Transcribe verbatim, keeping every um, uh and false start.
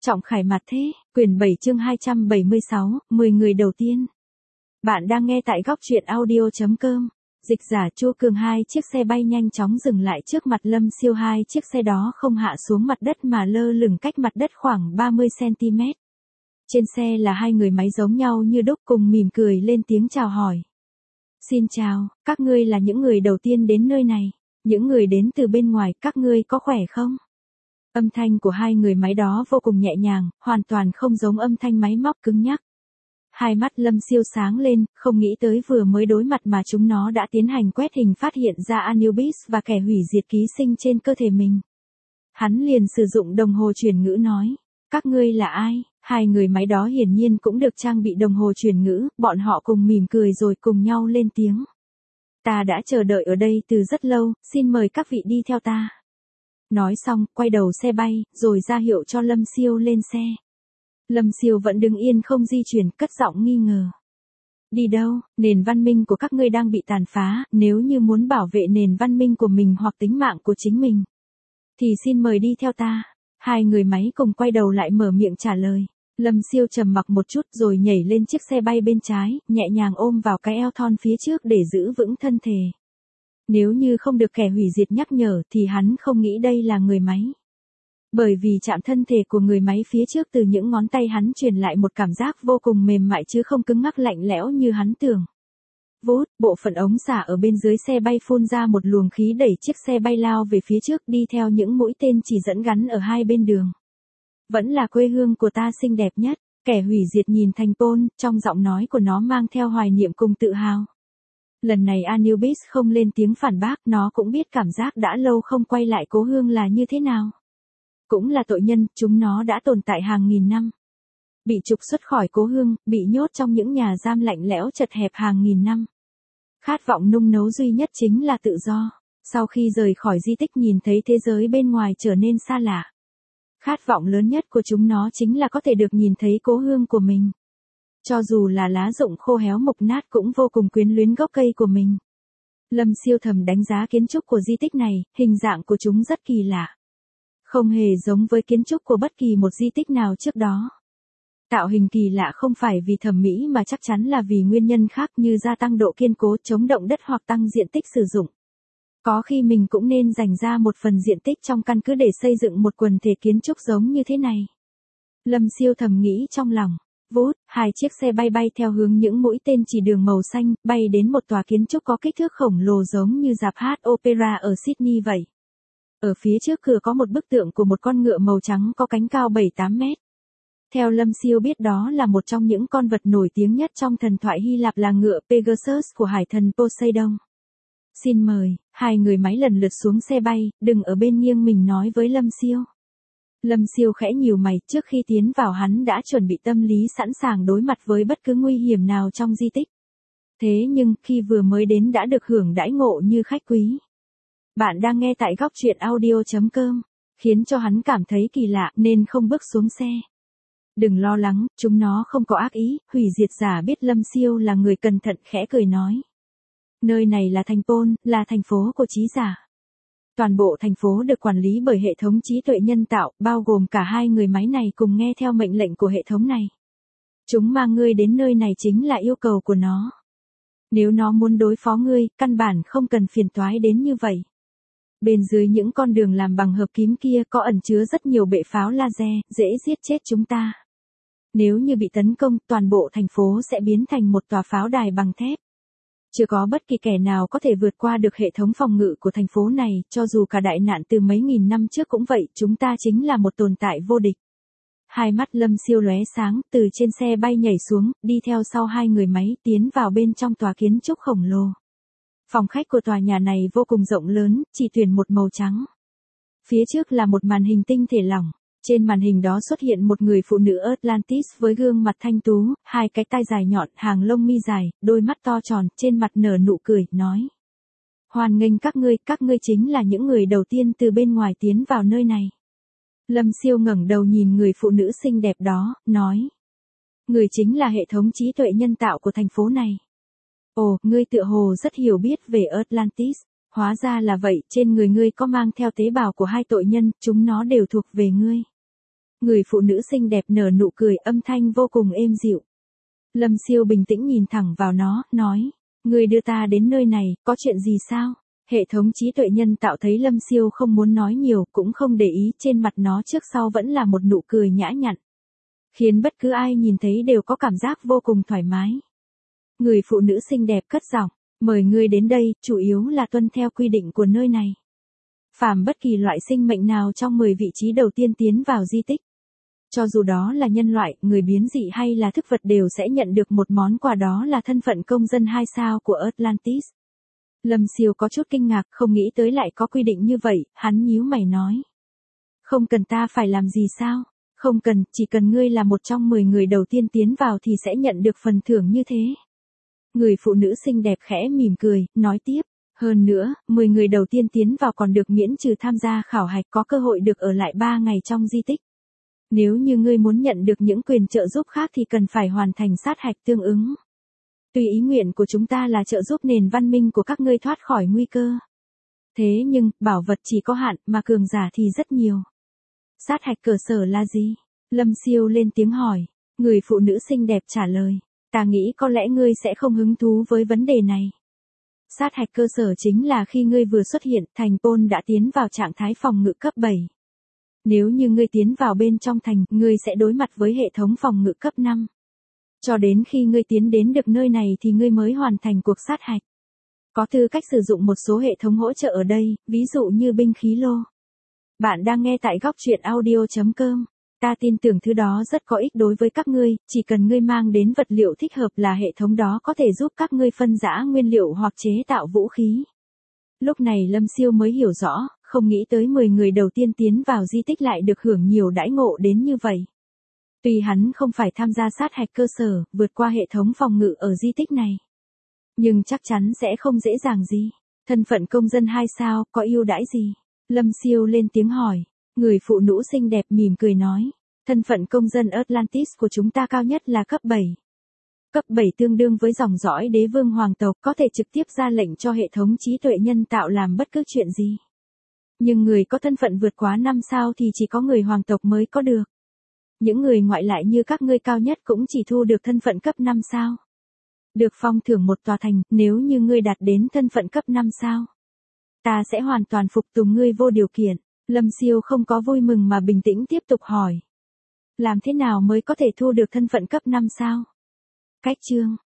Trọng Khải Mặt Thế, quyển bảy chương hai trăm bảy mươi sáu, mười người đầu tiên. Bạn đang nghe tại góc truyện audio chấm com. Dịch giả Chu Cường. Hai chiếc xe bay nhanh chóng dừng lại trước mặt Lâm Siêu. Hai chiếc xe đó không hạ xuống mặt đất mà lơ lửng cách mặt đất khoảng ba mươi xăng ti mét. Trên xe là hai người máy giống nhau như đúc cùng mỉm cười lên tiếng chào hỏi. Xin chào, các ngươi là những người đầu tiên đến nơi này. Những người đến từ bên ngoài, các ngươi có khỏe không? Âm thanh của hai người máy đó vô cùng nhẹ nhàng, hoàn toàn không giống âm thanh máy móc cứng nhắc. Hai mắt Lâm Siêu sáng lên, không nghĩ tới vừa mới đối mặt mà chúng nó đã tiến hành quét hình phát hiện ra Anubis và kẻ hủy diệt ký sinh trên cơ thể mình. Hắn liền sử dụng đồng hồ truyền ngữ nói, các ngươi là ai? Hai người máy đó hiển nhiên cũng được trang bị đồng hồ truyền ngữ, bọn họ cùng mỉm cười rồi cùng nhau lên tiếng. Ta đã chờ đợi ở đây từ rất lâu, xin mời các vị đi theo ta. Nói xong, quay đầu xe bay, rồi ra hiệu cho Lâm Siêu lên xe. Lâm Siêu vẫn đứng yên không di chuyển, cất giọng nghi ngờ. Đi đâu? Nền văn minh của các ngươi đang bị tàn phá, nếu như muốn bảo vệ nền văn minh của mình hoặc tính mạng của chính mình, thì xin mời đi theo ta. Hai người máy cùng quay đầu lại mở miệng trả lời. Lâm Siêu trầm mặc một chút rồi nhảy lên chiếc xe bay bên trái, nhẹ nhàng ôm vào cái eo thon phía trước để giữ vững thân thể. Nếu như không được kẻ hủy diệt nhắc nhở thì hắn không nghĩ đây là người máy. Bởi vì chạm thân thể của người máy phía trước từ những ngón tay hắn truyền lại một cảm giác vô cùng mềm mại chứ không cứng ngắc lạnh lẽo như hắn tưởng. Vút, bộ phận ống xả ở bên dưới xe bay phun ra một luồng khí đẩy chiếc xe bay lao về phía trước đi theo những mũi tên chỉ dẫn gắn ở hai bên đường. Vẫn là quê hương của ta xinh đẹp nhất, kẻ hủy diệt nhìn Thành Pôn, trong giọng nói của nó mang theo hoài niệm cùng tự hào. Lần này Anubis không lên tiếng phản bác, nó cũng biết cảm giác đã lâu không quay lại cố hương là như thế nào. Cũng là tội nhân, chúng nó đã tồn tại hàng nghìn năm. Bị trục xuất khỏi cố hương, bị nhốt trong những nhà giam lạnh lẽo chật hẹp hàng nghìn năm. Khát vọng nung nấu duy nhất chính là tự do. Sau khi rời khỏi di tích nhìn thấy thế giới bên ngoài trở nên xa lạ. Khát vọng lớn nhất của chúng nó chính là có thể được nhìn thấy cố hương của mình. Cho dù là lá rụng khô héo mục nát cũng vô cùng quyến luyến gốc cây của mình. Lâm Siêu thầm đánh giá kiến trúc của di tích này, hình dạng của chúng rất kỳ lạ. Không hề giống với kiến trúc của bất kỳ một di tích nào trước đó. Tạo hình kỳ lạ không phải vì thẩm mỹ mà chắc chắn là vì nguyên nhân khác như gia tăng độ kiên cố chống động đất hoặc tăng diện tích sử dụng. Có khi mình cũng nên dành ra một phần diện tích trong căn cứ để xây dựng một quần thể kiến trúc giống như thế này. Lâm Siêu thầm nghĩ trong lòng. Vút, hai chiếc xe bay bay theo hướng những mũi tên chỉ đường màu xanh, bay đến một tòa kiến trúc có kích thước khổng lồ giống như rạp hát opera ở Sydney vậy. Ở phía trước cửa có một bức tượng của một con ngựa màu trắng có cánh cao bảy tám mét. Theo Lâm Siêu biết đó là một trong những con vật nổi tiếng nhất trong thần thoại Hy Lạp là ngựa Pegasus của hải thần Poseidon. Xin mời, hai người máy lần lượt xuống xe bay, đừng ở bên nghiêng mình nói với Lâm Siêu. Lâm Siêu khẽ nhíu mày, trước khi tiến vào hắn đã chuẩn bị tâm lý sẵn sàng đối mặt với bất cứ nguy hiểm nào trong di tích. Thế nhưng, khi vừa mới đến đã được hưởng đãi ngộ như khách quý. Bạn đang nghe tại góc truyện audio chấm com, khiến cho hắn cảm thấy kỳ lạ nên không bước xuống xe. Đừng lo lắng, chúng nó không có ác ý, hủy diệt giả biết Lâm Siêu là người cẩn thận khẽ cười nói. Nơi này là Thành Pôn, là thành phố của trí giả. Toàn bộ thành phố được quản lý bởi hệ thống trí tuệ nhân tạo, bao gồm cả hai người máy này cùng nghe theo mệnh lệnh của hệ thống này. Chúng mang ngươi đến nơi này chính là yêu cầu của nó. Nếu nó muốn đối phó ngươi, căn bản không cần phiền toái đến như vậy. Bên dưới những con đường làm bằng hợp kim kia có ẩn chứa rất nhiều bệ pháo laser, dễ giết chết chúng ta. Nếu như bị tấn công, toàn bộ thành phố sẽ biến thành một tòa pháo đài bằng thép. Chưa có bất kỳ kẻ nào có thể vượt qua được hệ thống phòng ngự của thành phố này, cho dù cả đại nạn từ mấy nghìn năm trước cũng vậy, chúng ta chính là một tồn tại vô địch. Hai mắt Lâm Siêu lóe sáng, từ trên xe bay nhảy xuống, đi theo sau hai người máy, tiến vào bên trong tòa kiến trúc khổng lồ. Phòng khách của tòa nhà này vô cùng rộng lớn, chỉ tuyển một màu trắng. Phía trước là một màn hình tinh thể lỏng. Trên màn hình đó xuất hiện một người phụ nữ Atlantis với gương mặt thanh tú, hai cái tai dài nhọn, hàng lông mi dài, đôi mắt to tròn, trên mặt nở nụ cười, nói. Hoan nghênh các ngươi, các ngươi chính là những người đầu tiên từ bên ngoài tiến vào nơi này. Lâm Siêu ngẩng đầu nhìn người phụ nữ xinh đẹp đó, nói. Người chính là hệ thống trí tuệ nhân tạo của thành phố này. Ồ, ngươi tựa hồ rất hiểu biết về Atlantis. Hóa ra là vậy, trên người ngươi có mang theo tế bào của hai tội nhân, chúng nó đều thuộc về ngươi. Người phụ nữ xinh đẹp nở nụ cười âm thanh vô cùng êm dịu. Lâm Siêu bình tĩnh nhìn thẳng vào nó, nói, ngươi đưa ta đến nơi này, có chuyện gì sao? Hệ thống trí tuệ nhân tạo thấy Lâm Siêu không muốn nói nhiều, cũng không để ý, trên mặt nó trước sau vẫn là một nụ cười nhã nhặn, khiến bất cứ ai nhìn thấy đều có cảm giác vô cùng thoải mái. Người phụ nữ xinh đẹp cất giọng, mời ngươi đến đây, chủ yếu là tuân theo quy định của nơi này. Phàm bất kỳ loại sinh mệnh nào trong mười vị trí đầu tiên tiến vào di tích, cho dù đó là nhân loại, người biến dị hay là thức vật đều sẽ nhận được một món quà, đó là thân phận công dân hai sao của Atlantis. Lâm Siêu có chút kinh ngạc, không nghĩ tới lại có quy định như vậy, hắn nhíu mày nói. Không cần ta phải làm gì sao? Không cần, chỉ cần ngươi là một trong mười người đầu tiên tiến vào thì sẽ nhận được phần thưởng như thế. Người phụ nữ xinh đẹp khẽ mỉm cười, nói tiếp. Hơn nữa, mười người đầu tiên tiến vào còn được miễn trừ tham gia khảo hạch, có cơ hội được ở lại ba ngày trong di tích. Nếu như ngươi muốn nhận được những quyền trợ giúp khác thì cần phải hoàn thành sát hạch tương ứng. Tuy ý nguyện của chúng ta là trợ giúp nền văn minh của các ngươi thoát khỏi nguy cơ. Thế nhưng, bảo vật chỉ có hạn, mà cường giả thì rất nhiều. Sát hạch cơ sở là gì? Lâm Siêu lên tiếng hỏi. Người phụ nữ xinh đẹp trả lời. Ta nghĩ có lẽ ngươi sẽ không hứng thú với vấn đề này. Sát hạch cơ sở chính là khi ngươi vừa xuất hiện, thành Pôn đã tiến vào trạng thái phòng ngự cấp bảy. Nếu như ngươi tiến vào bên trong thành, ngươi sẽ đối mặt với hệ thống phòng ngự cấp năm. Cho đến khi ngươi tiến đến được nơi này thì ngươi mới hoàn thành cuộc sát hạch. Có tư cách sử dụng một số hệ thống hỗ trợ ở đây, ví dụ như binh khí lô. Bạn đang nghe tại góc truyện audio chấm com. Ta tin tưởng thứ đó rất có ích đối với các ngươi, chỉ cần ngươi mang đến vật liệu thích hợp là hệ thống đó có thể giúp các ngươi phân rã nguyên liệu hoặc chế tạo vũ khí. Lúc này Lâm Siêu mới hiểu rõ, không nghĩ tới mười người đầu tiên tiến vào di tích lại được hưởng nhiều đãi ngộ đến như vậy. Tuy hắn không phải tham gia sát hạch cơ sở, vượt qua hệ thống phòng ngự ở di tích này, nhưng chắc chắn sẽ không dễ dàng gì. Thân phận công dân hai sao, có ưu đãi gì? Lâm Siêu lên tiếng hỏi. Người phụ nữ xinh đẹp mỉm cười nói. Thân phận công dân Atlantis của chúng ta cao nhất là cấp bảy. Cấp bảy tương đương với dòng dõi đế vương hoàng tộc, có thể trực tiếp ra lệnh cho hệ thống trí tuệ nhân tạo làm bất cứ chuyện gì. Nhưng người có thân phận vượt quá năm sao thì chỉ có người hoàng tộc mới có được. Những người ngoại lại như các ngươi cao nhất cũng chỉ thu được thân phận cấp năm sao. Được phong thưởng một tòa thành, nếu như ngươi đạt đến thân phận cấp năm sao. Ta sẽ hoàn toàn phục tùng ngươi vô điều kiện. Lâm Siêu không có vui mừng mà bình tĩnh tiếp tục hỏi. Làm thế nào mới có thể thu được thân phận cấp năm sao? Cách chương.